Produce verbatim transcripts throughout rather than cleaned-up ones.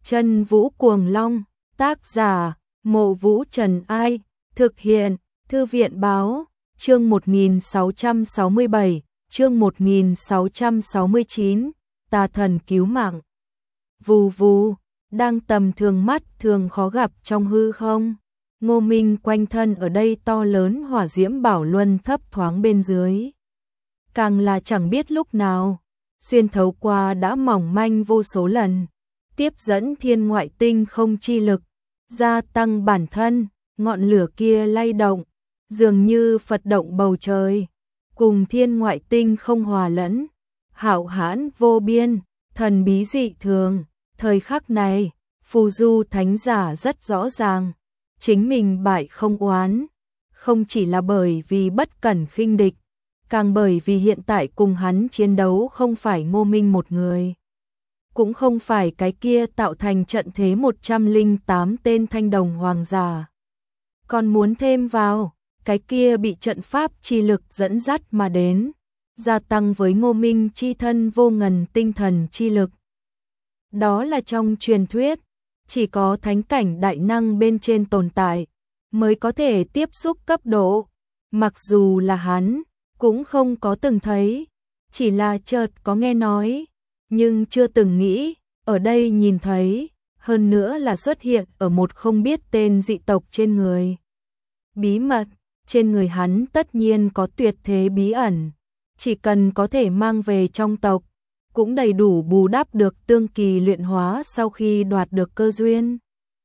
Chân Vũ Cuồng Long, tác giả, Mộ Vũ Trần Ai, thực hiện, Thư viện Báo, chương một nghìn sáu trăm sáu mươi bảy, chương một nghìn sáu trăm sáu mươi chín, Tà Thần Cứu Mạng. Vù vù, đang tầm thường mắt thường khó gặp trong hư không. Ngô Minh quanh thân ở đây to lớn hỏa diễm bảo luân thấp thoáng bên dưới. Càng là chẳng biết lúc nào, xuyên thấu qua đã mỏng manh vô số lần, tiếp dẫn thiên ngoại tinh không chi lực, gia tăng bản thân, ngọn lửa kia lay động, dường như Phật động bầu trời, cùng thiên ngoại tinh không hòa lẫn, hạo hãn vô biên, thần bí dị thường. Thời khắc này, phù du thánh giả rất rõ ràng, chính mình bại không oán, không chỉ là bởi vì bất cẩn khinh địch, càng bởi vì hiện tại cùng hắn chiến đấu không phải Ngô Minh một người, cũng không phải cái kia tạo thành trận thế một trăm lẻ tám tên thanh đồng hoàng giả. Còn muốn thêm vào, cái kia bị trận pháp chi lực dẫn dắt mà đến, gia tăng với Ngô Minh chi thân vô ngần tinh thần chi lực. Đó là trong truyền thuyết, chỉ có thánh cảnh đại năng bên trên tồn tại, mới có thể tiếp xúc cấp độ, mặc dù là hắn, cũng không có từng thấy, chỉ là chợt có nghe nói, nhưng chưa từng nghĩ, ở đây nhìn thấy, hơn nữa là xuất hiện ở một không biết tên dị tộc trên người. Bí mật, trên người hắn tất nhiên có tuyệt thế bí ẩn, chỉ cần có thể mang về trong tộc, cũng đầy đủ bù đắp được tương kỳ luyện hóa sau khi đoạt được cơ duyên.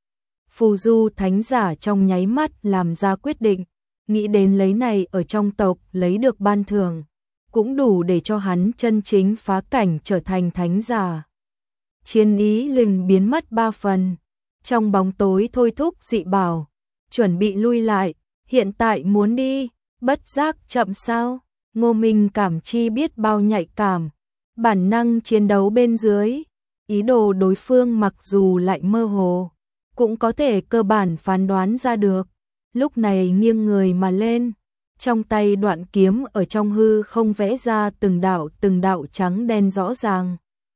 Phù du thánh giả trong nháy mắt làm ra quyết định, nghĩ đến lấy này ở trong tộc lấy được ban thưởng, cũng đủ để cho hắn chân chính phá cảnh trở thành thánh giả. Chiến ý liền biến mất ba phần, trong bóng tối thôi thúc dị bảo, chuẩn bị lui lại, hiện tại muốn đi, bất giác chậm sao, Ngô Minh cảm chi biết bao nhạy cảm, bản năng chiến đấu bên dưới, ý đồ đối phương mặc dù lại mơ hồ, cũng có thể cơ bản phán đoán ra được. Lúc này nghiêng người mà lên, trong tay đoạn kiếm ở trong hư không vẽ ra từng đạo từng đạo trắng đen rõ ràng.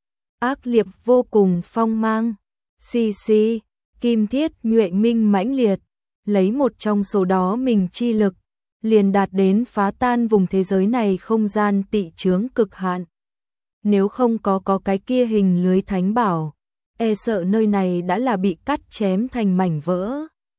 Ác liệt vô cùng phong mang, xì xì, kim thiết nhuệ minh mãnh liệt, lấy một trong số đó mình chi lực, liền đạt đến phá tan vùng thế giới này không gian tị chướng cực hạn. Nếu không có có cái kia hình lưới thánh bảo, e sợ nơi này đã là bị cắt chém thành mảnh vỡ.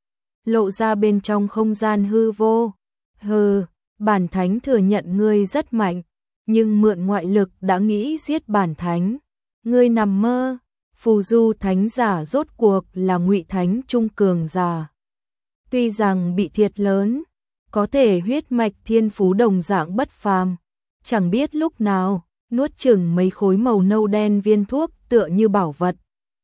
Lộ ra bên trong không gian hư vô. Hừ, bản thánh thừa nhận ngươi rất mạnh, nhưng mượn ngoại lực đã nghĩ giết bản thánh. Ngươi nằm mơ, phù du thánh giả rốt cuộc là ngụy thánh trung cường giả. Tuy rằng bị thiệt lớn, có thể huyết mạch thiên phú đồng dạng bất phàm, chẳng biết lúc nào nuốt chửng mấy khối màu nâu đen viên thuốc tựa như bảo vật.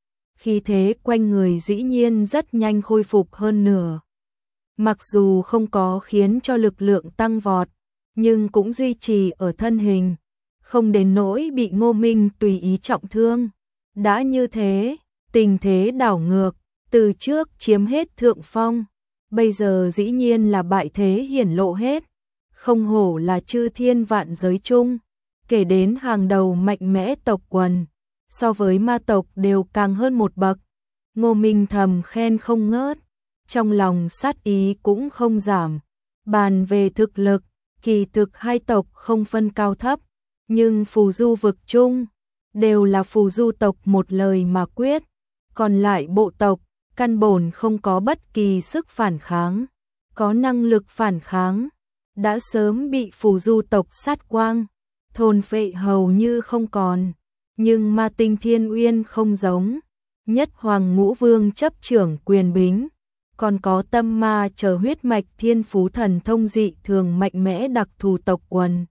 Khí thế quanh người dĩ nhiên rất nhanh khôi phục hơn nửa. Mặc dù không có khiến cho lực lượng tăng vọt, nhưng cũng duy trì ở thân hình, không đến nỗi bị Ngô Minh tùy ý trọng thương. Đã như thế, tình thế đảo ngược, từ trước chiếm hết thượng phong, bây giờ dĩ nhiên là bại thế hiển lộ hết. Không hổ là chư thiên vạn giới chung, kể đến hàng đầu mạnh mẽ tộc quần, so với ma tộc đều càng hơn một bậc. Ngô Minh thầm khen không ngớt, trong lòng sát ý cũng không giảm. Bàn về thực lực, kỳ thực hai tộc không phân cao thấp, nhưng phù du vực chung, đều là phù du tộc một lời mà quyết, còn lại bộ tộc, căn bổn không có bất kỳ sức phản kháng, có năng lực phản kháng, đã sớm bị phù du tộc sát quang, thôn phệ hầu như không còn. Nhưng ma tinh thiên uyên không giống, nhất hoàng ngũ vương chấp trưởng quyền bính, còn có tâm ma chờ huyết mạch thiên phú thần thông dị thường mạnh mẽ đặc thù tộc quần.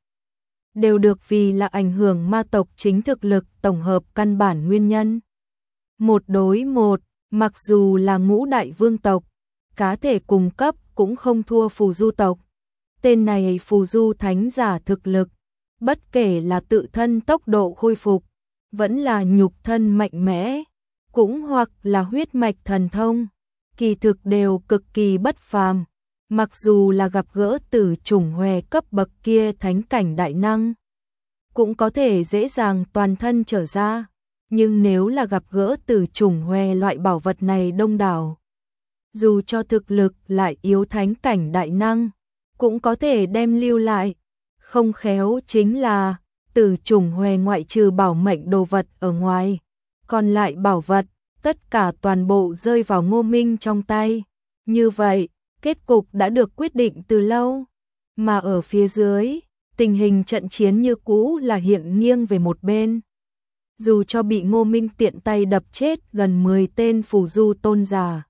Đều được vì là ảnh hưởng ma tộc chính thực lực tổng hợp căn bản nguyên nhân. Một đối một, mặc dù là ngũ đại vương tộc, cá thể cùng cấp cũng không thua phù du tộc. Tên này phù du thánh giả thực lực, bất kể là tự thân tốc độ khôi phục, vẫn là nhục thân mạnh mẽ, cũng hoặc là huyết mạch thần thông, kỳ thực đều cực kỳ bất phàm. Mặc dù là gặp gỡ tử chủng hòe cấp bậc kia thánh cảnh đại năng, cũng có thể dễ dàng toàn thân trở ra. Nhưng nếu là gặp gỡ Tử Chủng Hoè loại bảo vật này đông đảo, dù cho thực lực lại yếu thánh cảnh đại năng, cũng có thể đem lưu lại. Không khéo chính là Tử Chủng Hoè ngoại trừ bảo mệnh đồ vật ở ngoài, còn lại bảo vật, tất cả toàn bộ rơi vào Ngô Minh trong tay. Như vậy, kết cục đã được quyết định từ lâu. Mà ở phía dưới, tình hình trận chiến như cũ là hiện nghiêng về một bên. Dù cho bị Ngô Minh tiện tay đập chết gần mười tên phù du tôn giả,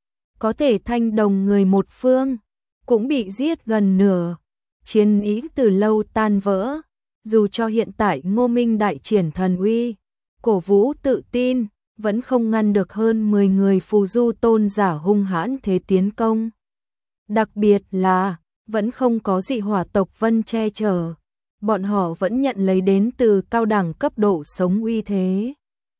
có thể thanh đồng người một phương, cũng bị giết gần nửa. Chiến ý từ lâu tan vỡ. Dù cho hiện tại Ngô Minh đại triển thần uy, cổ vũ tự tin, vẫn không ngăn được hơn mười người phù du tôn giả hung hãn thế tiến công. Đặc biệt là, vẫn không có dị hỏa tộc Vân che chở. Bọn họ vẫn nhận lấy đến từ cao đẳng cấp độ sống uy thế.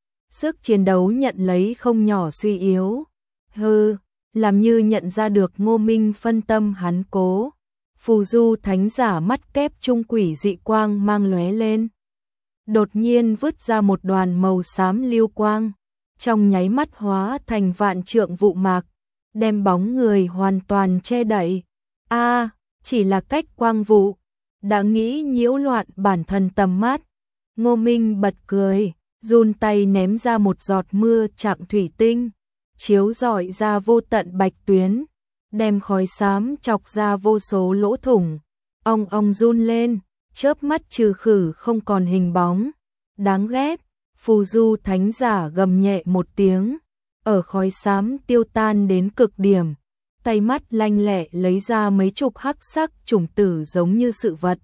Sức chiến đấu nhận lấy không nhỏ suy yếu. Hừ, làm như nhận ra được Ngô Minh phân tâm hắn cố. Phù du thánh giả mắt kép trung quỷ dị quang mang lóe lên. Đột nhiên vứt ra một đoàn màu xám lưu quang, trong nháy mắt hóa thành vạn trượng vụ mạc, đem bóng người hoàn toàn che đậy. A, chỉ là cách quang vụ, đã nghĩ nhiễu loạn bản thân tầm mắt. Ngô Minh bật cười, run tay ném ra một giọt mưa trạng thủy tinh, chiếu rọi ra vô tận bạch tuyến, đem khói xám chọc ra vô số lỗ thủng. Ong ong run lên, chớp mắt trừ khử không còn hình bóng. Đáng ghét, phù du thánh giả gầm nhẹ một tiếng, ở khói xám tiêu tan đến cực điểm, tay mắt lanh lẹ lấy ra mấy chục hắc sắc chủng tử giống như sự vật,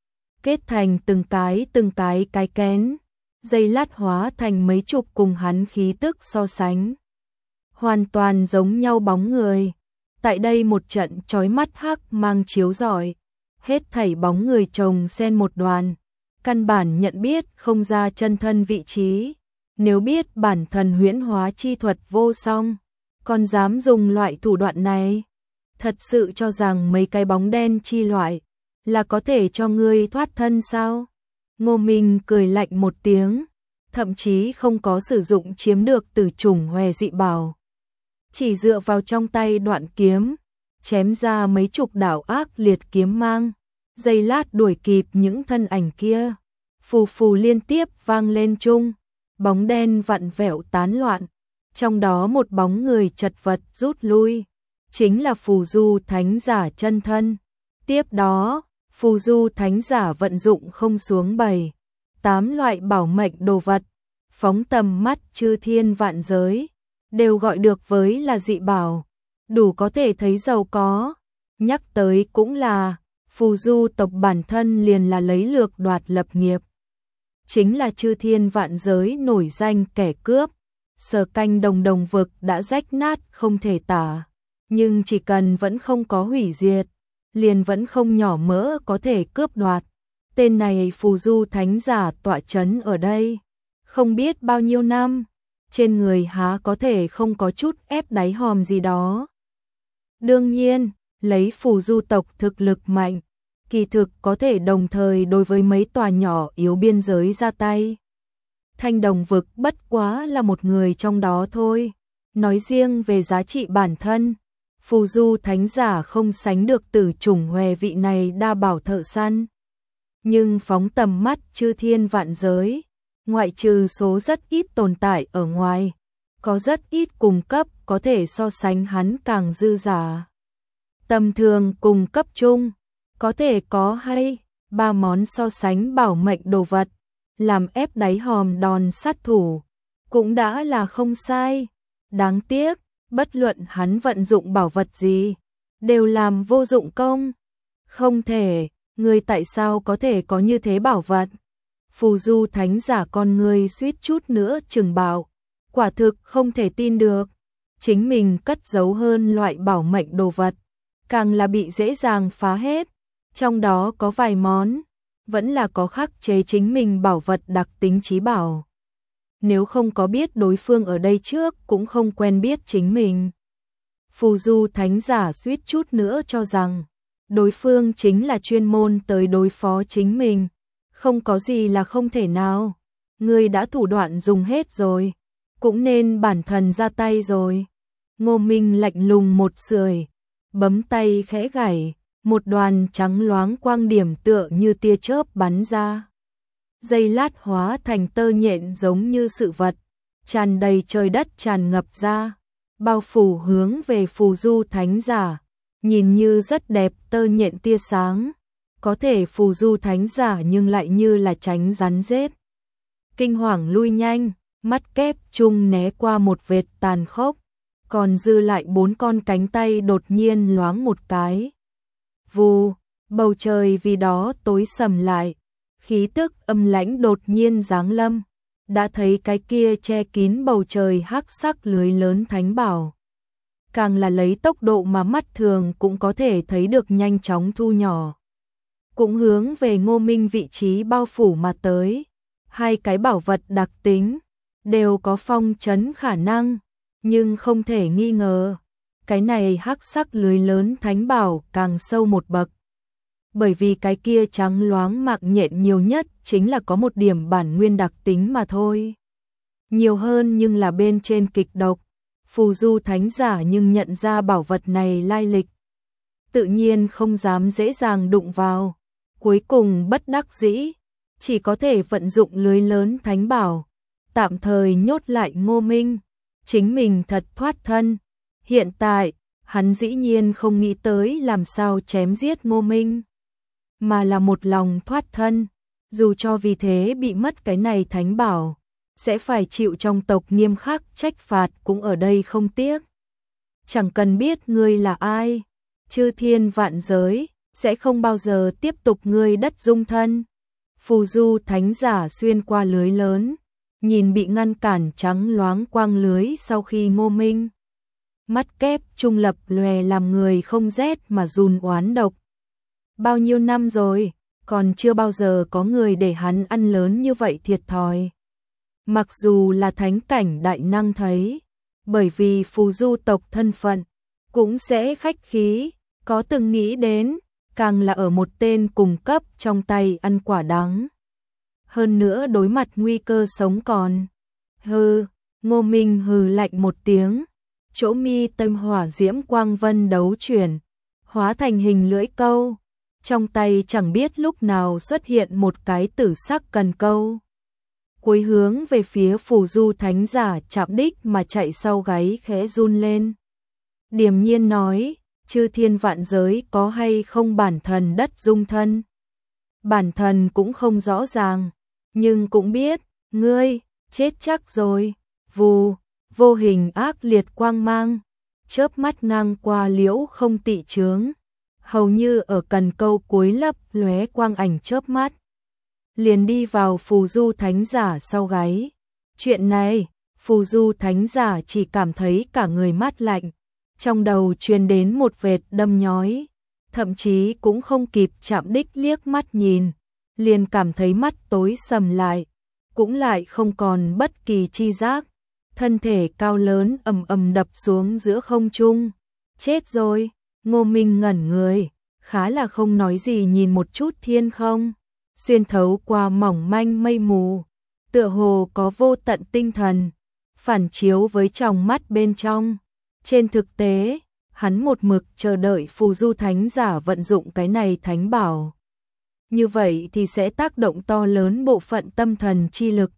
kết thành từng cái từng cái cái kén, dây lát hóa thành mấy chục cùng hắn khí tức so sánh hoàn toàn giống nhau bóng người. Tại đây một trận chói mắt hắc mang chiếu rọi, hết thảy bóng người chồng xen một đoàn, căn bản nhận biết không ra chân thân vị trí. Nếu biết bản thân huyễn hóa chi thuật vô song, còn dám dùng loại thủ đoạn này, thật sự cho rằng mấy cái bóng đen chi loại là có thể cho ngươi thoát thân sao? Ngô Minh cười lạnh một tiếng, thậm chí không có sử dụng chiếm được Tử Chủng Hoè dị bảo, chỉ dựa vào trong tay đoạn kiếm, chém ra mấy chục đạo ác liệt kiếm mang, giây lát đuổi kịp những thân ảnh kia, phù phù liên tiếp vang lên chung, bóng đen vặn vẹo tán loạn, trong đó một bóng người chật vật rút lui, chính là phù du thánh giả chân thân. Tiếp đó, phù du thánh giả vận dụng không xuống bảy, tám loại bảo mệnh đồ vật, phóng tầm mắt chư thiên vạn giới, đều gọi được với là dị bảo, đủ có thể thấy giàu có. Nhắc tới cũng là, phù du tộc bản thân liền là lấy lược đoạt lập nghiệp, chính là chư thiên vạn giới nổi danh kẻ cướp. Sở canh đồng đồng vực đã rách nát không thể tả, nhưng chỉ cần vẫn không có hủy diệt, liền vẫn không nhỏ mỡ có thể cướp đoạt. Tên này phù du thánh giả tọa chấn ở đây, không biết bao nhiêu năm, trên người há có thể không có chút ép đáy hòm gì đó. Đương nhiên, lấy phù du tộc thực lực mạnh, kỳ thực có thể đồng thời đối với mấy tòa nhỏ yếu biên giới ra tay. Thanh đồng vực bất quá là một người trong đó thôi. Nói riêng về giá trị bản thân, phù du thánh giả không sánh được Tử Chủng Hoè vị này đa bảo thợ săn. Nhưng phóng tầm mắt chư thiên vạn giới, ngoại trừ số rất ít tồn tại ở ngoài, có rất ít cùng cấp có thể so sánh hắn càng dư giả. Tầm thường cùng cấp chung, có thể có hay ba món so sánh bảo mệnh đồ vật, làm ép đáy hòm đòn sát thủ, cũng đã là không sai. Đáng tiếc, bất luận hắn vận dụng bảo vật gì, đều làm vô dụng công. Không thể, người tại sao có thể có như thế bảo vật? Phù du thánh giả con người suýt chút nữa chừng bạo, quả thực không thể tin được. Chính mình cất giấu hơn loại bảo mệnh đồ vật, càng là bị dễ dàng phá hết. Trong đó có vài món, vẫn là có khắc chế chính mình bảo vật đặc tính chí bảo. Nếu không có biết đối phương ở đây trước cũng không quen biết chính mình. Phù du thánh giả suýt chút nữa cho rằng đối phương chính là chuyên môn tới đối phó chính mình, không có gì là không thể nào. ngươi đã thủ đoạn dùng hết rồi, cũng nên bản thần ra tay rồi. Ngô Minh lạnh lùng một sưởi, bấm tay khẽ gảy, một đoàn trắng loáng quang điểm tựa như tia chớp bắn ra. Giây lát hóa thành tơ nhện giống như sự vật, tràn đầy trời đất tràn ngập ra, bao phủ hướng về phù du thánh giả, nhìn như rất đẹp tơ nhện tia sáng, có thể phù du thánh giả nhưng lại như là tránh rắn rết. Kinh hoàng lui nhanh, mắt kép chung né qua một vệt tàn khốc, còn dư lại bốn con cánh tay đột nhiên loáng một cái. Vù, bầu trời vì đó tối sầm lại, khí tức âm lãnh đột nhiên giáng lâm, đã thấy cái kia che kín bầu trời hắc sắc lưới lớn thánh bảo. Càng là lấy tốc độ mà mắt thường cũng có thể thấy được nhanh chóng thu nhỏ. Cũng hướng về Ngô Minh vị trí bao phủ mà tới, hai cái bảo vật đặc tính, đều có phong trấn khả năng, nhưng không thể nghi ngờ, cái này hắc sắc lưới lớn thánh bảo càng sâu một bậc. Bởi vì cái kia trắng loáng mạc nhện nhiều nhất chính là có một điểm bản nguyên đặc tính mà thôi. Nhiều hơn nhưng là bên trên kịch độc, phù du thánh giả nhưng nhận ra bảo vật này lai lịch. Tự nhiên không dám dễ dàng đụng vào, cuối cùng bất đắc dĩ, chỉ có thể vận dụng lưới lớn thánh bảo, tạm thời nhốt lại Ngô Minh, chính mình thật thoát thân. Hiện tại, hắn dĩ nhiên không nghĩ tới làm sao chém giết Ngô Minh, mà là một lòng thoát thân, dù cho vì thế bị mất cái này thánh bảo, sẽ phải chịu trong tộc nghiêm khắc trách phạt cũng ở đây không tiếc. Chẳng cần biết ngươi là ai, chư thiên vạn giới, sẽ không bao giờ tiếp tục ngươi đất dung thân. Phù du thánh giả xuyên qua lưới lớn, nhìn bị ngăn cản trắng loáng quang lưới sau khi Ngô Minh. Mắt kép trung lập lòe làm người không rét mà run oán độc. Bao nhiêu năm rồi, còn chưa bao giờ có người để hắn ăn lớn như vậy thiệt thòi. Mặc dù là thánh cảnh đại năng thấy, bởi vì phù du tộc thân phận, cũng sẽ khách khí, có từng nghĩ đến, càng là ở một tên cùng cấp trong tay ăn quả đắng. Hơn nữa đối mặt nguy cơ sống còn. Hừ, Ngô Minh hừ lạnh một tiếng, chỗ mi tâm hỏa diễm quang vân đấu chuyển, hóa thành hình lưỡi câu, trong tay chẳng biết lúc nào xuất hiện một cái tử sắc cần câu. Cuối hướng về phía phù du thánh giả chạm đích mà chạy sau gáy khẽ run lên. Điềm nhiên nói, chư thiên vạn giới có hay không bản thần đất dung thân. Bản thần cũng không rõ ràng, nhưng cũng biết, ngươi, chết chắc rồi. Vù, vô hình ác liệt quang mang, chớp mắt ngang qua liễu không tị chướng, hầu như ở cần câu cuối lấp lóe quang ảnh chớp mắt, liền đi vào phù du thánh giả sau gáy. Chuyện này, phù du thánh giả chỉ cảm thấy cả người mát lạnh, trong đầu truyền đến một vệt đâm nhói, thậm chí cũng không kịp chạm đích liếc mắt nhìn, liền cảm thấy mắt tối sầm lại, cũng lại không còn bất kỳ chi giác, thân thể cao lớn ầm ầm đập xuống giữa không trung. Chết rồi. Ngô Minh ngẩn người, khá là không nói gì nhìn một chút thiên không, xuyên thấu qua mỏng manh mây mù, tựa hồ có vô tận tinh thần, phản chiếu với tròng mắt bên trong. Trên thực tế, hắn một mực chờ đợi phù du thánh giả vận dụng cái này thánh bảo. Như vậy thì sẽ tác động to lớn bộ phận tâm thần chi lực.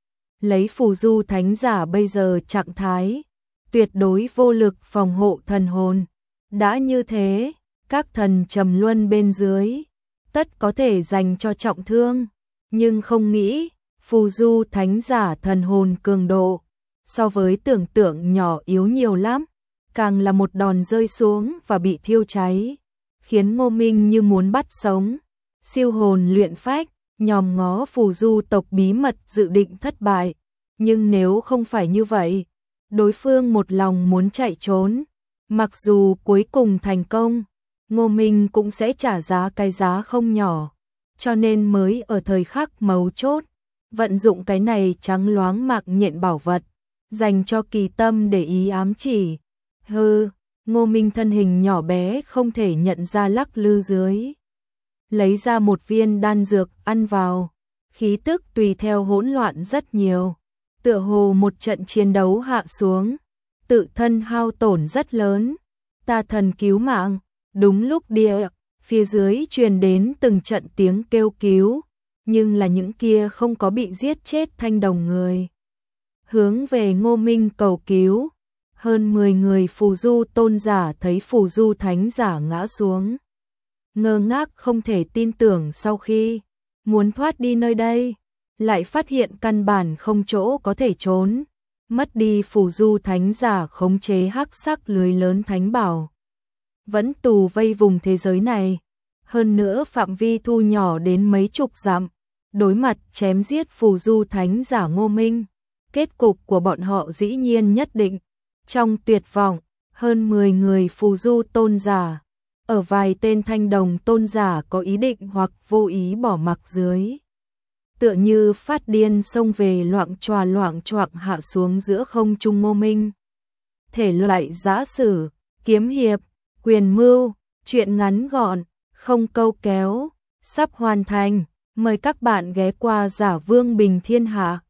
Lấy phù du thánh giả bây giờ trạng thái, tuyệt đối vô lực phòng hộ thần hồn. Đã như thế, các thần trầm luân bên dưới, tất có thể dành cho trọng thương, nhưng không nghĩ, phù du thánh giả thần hồn cường độ, so với tưởng tượng nhỏ yếu nhiều lắm, càng là một đòn rơi xuống và bị thiêu cháy, khiến Ngô Minh như muốn bắt sống. Siêu hồn luyện phách, nhòm ngó phù du tộc bí mật dự định thất bại, nhưng nếu không phải như vậy, đối phương một lòng muốn chạy trốn, mặc dù cuối cùng thành công, Ngô Minh cũng sẽ trả giá cái giá không nhỏ, cho nên mới ở thời khắc mấu chốt, vận dụng cái này trắng loáng mạc nhện bảo vật, dành cho Kỳ Tâm để ý ám chỉ. Hừ, Ngô Minh thân hình nhỏ bé không thể nhận ra lắc lư dưới. Lấy ra một viên đan dược ăn vào, khí tức tùy theo hỗn loạn rất nhiều, tựa hồ một trận chiến đấu hạ xuống, tự thân hao tổn rất lớn. Ta thần cứu mạng, đúng lúc địa, phía dưới truyền đến từng trận tiếng kêu cứu, nhưng là những kia không có bị giết chết thanh đồng người. Hướng về Ngô Minh cầu cứu, hơn mười người phù du tôn giả thấy phù du thánh giả ngã xuống. Ngơ ngác không thể tin tưởng, sau khi muốn thoát đi nơi đây, lại phát hiện căn bản không chỗ có thể trốn, mất đi phù du thánh giả khống chế hắc sắc lưới lớn thánh bảo. Vẫn tù vây vùng thế giới này, hơn nữa phạm vi thu nhỏ đến mấy chục dặm, đối mặt chém giết phù du thánh giả Ngô Minh. Kết cục của bọn họ dĩ nhiên nhất định. Trong tuyệt vọng, hơn mười người phù du tôn giả, ở vài tên thanh đồng tôn giả có ý định hoặc vô ý bỏ mặc dưới. Tựa như phát điên xông về loạng choà loạng choạng hạ xuống giữa không trung Ngô Minh. Thể loại giã sử, kiếm hiệp, quyền mưu, truyện ngắn gọn, không câu kéo, sắp hoàn thành. Mời các bạn ghé qua Giả Vương Bình Thiên Hạ.